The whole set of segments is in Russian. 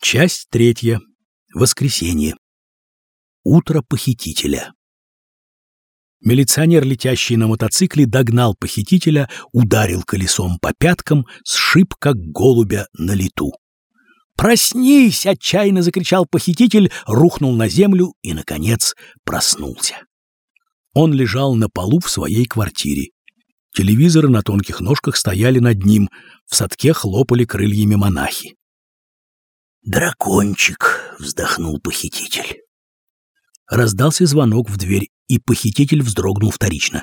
Часть 3. Воскресенье. Утро похитителя. Милиционер, летящий на мотоцикле, догнал похитителя, ударил колесом по пяткам, сшиб, как голубя на лету. «Проснись!» — отчаянно закричал похититель, рухнул на землю и, наконец, проснулся. Он лежал на полу в своей квартире. Телевизоры на тонких ножках стояли над ним, в садке хлопали крыльями монахи. «Дракончик!» — вздохнул похититель. Раздался звонок в дверь, и похититель вздрогнул вторично.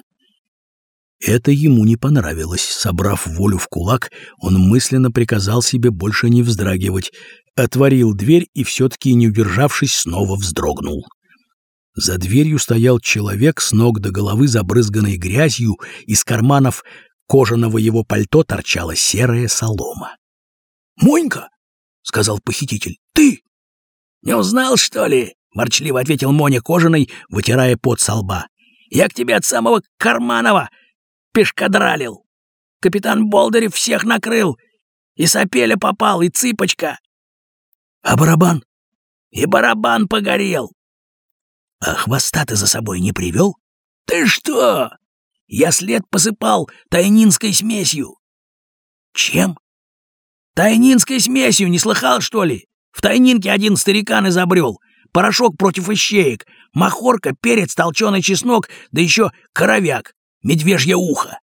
Это ему не понравилось. Собрав волю в кулак, он мысленно приказал себе больше не вздрагивать, отворил дверь и, все-таки не удержавшись, снова вздрогнул. За дверью стоял человек, с ног до головы забрызганный грязью, из карманов кожаного его пальто торчала серая солома. «Монька!» — сказал похититель. «Ты! Не узнал, что ли?» — ворчливо ответил Моня Кожаный, вытирая пот со лба. «Я к тебе от самого Карманова пешкадралил. Капитан Болдырев всех накрыл. И Сапеля попал, и Цыпочка. А барабан? И барабан погорел. А хвоста ты за собой не привел? Ты что? Я след посыпал тайнинской смесью». «Чем?» «Тайнинской смесью, не слыхал, что ли? В Тайнинке один старикан изобрел. Порошок против ищеек, махорка, перец, толченый чеснок, да еще коровяк, медвежье ухо.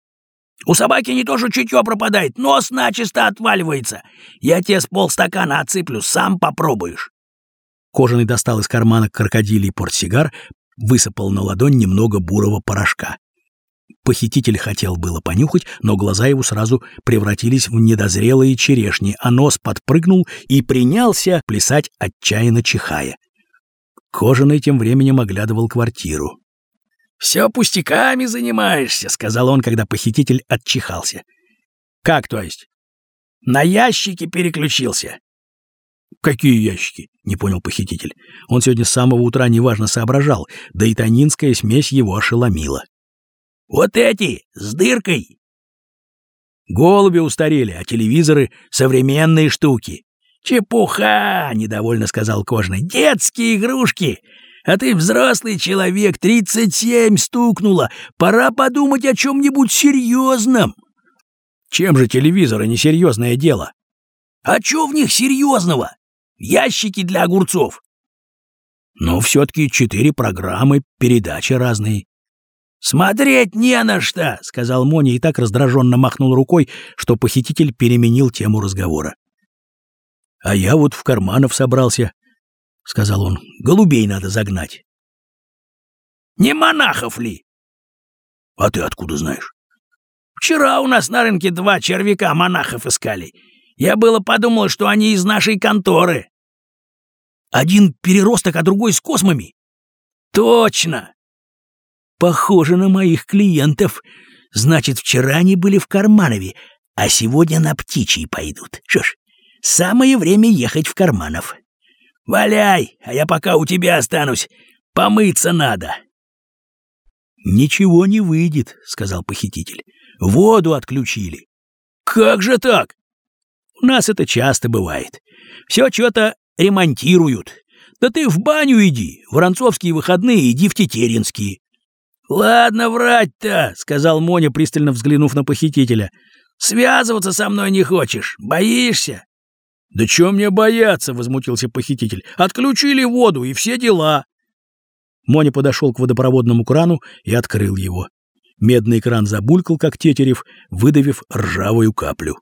У собаки не то что чутье пропадает, нос начисто отваливается. Я тебе с полстакана отсыплю, сам попробуешь». Кожаный достал из кармана крокодилий портсигар, высыпал на ладонь немного бурого порошка. Похититель хотел было понюхать, но глаза его сразу превратились в недозрелые черешни, а нос подпрыгнул и принялся плясать, отчаянно чихая. Кожаный тем временем оглядывал квартиру. «Все пустяками занимаешься», — сказал он, когда похититель отчихался. «Как, то есть?» «На ящики переключился». «Какие ящики?» — не понял похититель. Он сегодня с самого утра неважно соображал, да и тайнинская смесь его ошеломила. «Вот эти, с дыркой». «Голуби устарели, а телевизоры — современные штуки». «Чепуха!» — недовольно сказал Кожаный. «Детские игрушки! А ты взрослый человек, 37 стукнуло. Пора подумать о чем-нибудь серьезном». «Чем же телевизоры несерьезное дело?» «А че в них серьезного? Ящики для огурцов». «Но все-таки 4 программы, передачи разные». «Смотреть не на что», — сказал Моня и так раздраженно махнул рукой, что похититель переменил тему разговора. «А я вот в Карманов собрался», — сказал он. «Голубей надо загнать». «Не монахов ли?» «А ты откуда знаешь?» «Вчера у нас на рынке 2 червяка монахов искали. Я было подумал, что они из нашей конторы». «Один переросток, а другой с космами?» «Точно!» «Похоже на моих клиентов. Значит, вчера они были в Карманове, а сегодня на Птичий пойдут. Что ж, самое время ехать в Карманов». «Валяй, а я пока у тебя останусь. Помыться надо». «Ничего не выйдет», — сказал похититель. «Воду отключили». «Как же так?» «У нас это часто бывает. Все что-то ремонтируют. Да ты в баню иди, в воронцовские выходные иди в тетеринские». «Ладно врать-то», — сказал Моня, пристально взглянув на похитителя. «Связываться со мной не хочешь? Боишься?» «Да чё мне бояться?» — возмутился похититель. «Отключили воду, и все дела». Моня подошел к водопроводному крану и открыл его. Медный кран забулькал, как тетерев, выдавив ржавую каплю.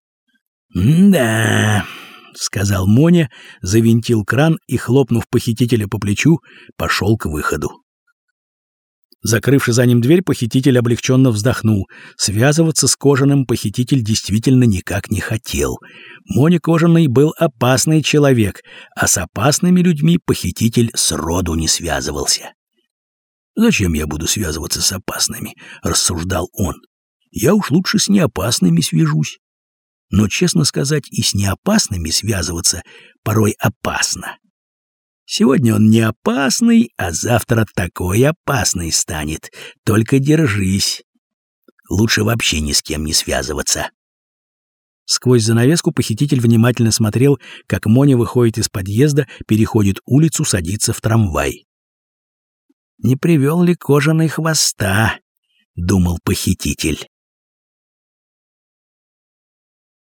«Да», — сказал Моня, завинтил кран и, хлопнув похитителя по плечу, пошел к выходу. Закрывши за ним дверь, похититель облегченно вздохнул. Связываться с Кожаным похититель действительно никак не хотел. Моня Кожаный был опасный человек, а с опасными людьми похититель сроду не связывался. «Зачем я буду связываться с опасными?» — рассуждал он. «Я уж лучше с неопасными свяжусь». Но, честно сказать, и с неопасными связываться порой опасно. Сегодня он не опасный, а завтра такой опасный станет. Только держись. Лучше вообще ни с кем не связываться. Сквозь занавеску похититель внимательно смотрел, как Моня выходит из подъезда, переходит улицу, садится в трамвай. «Не привел ли кожаный хвоста?» — думал похититель.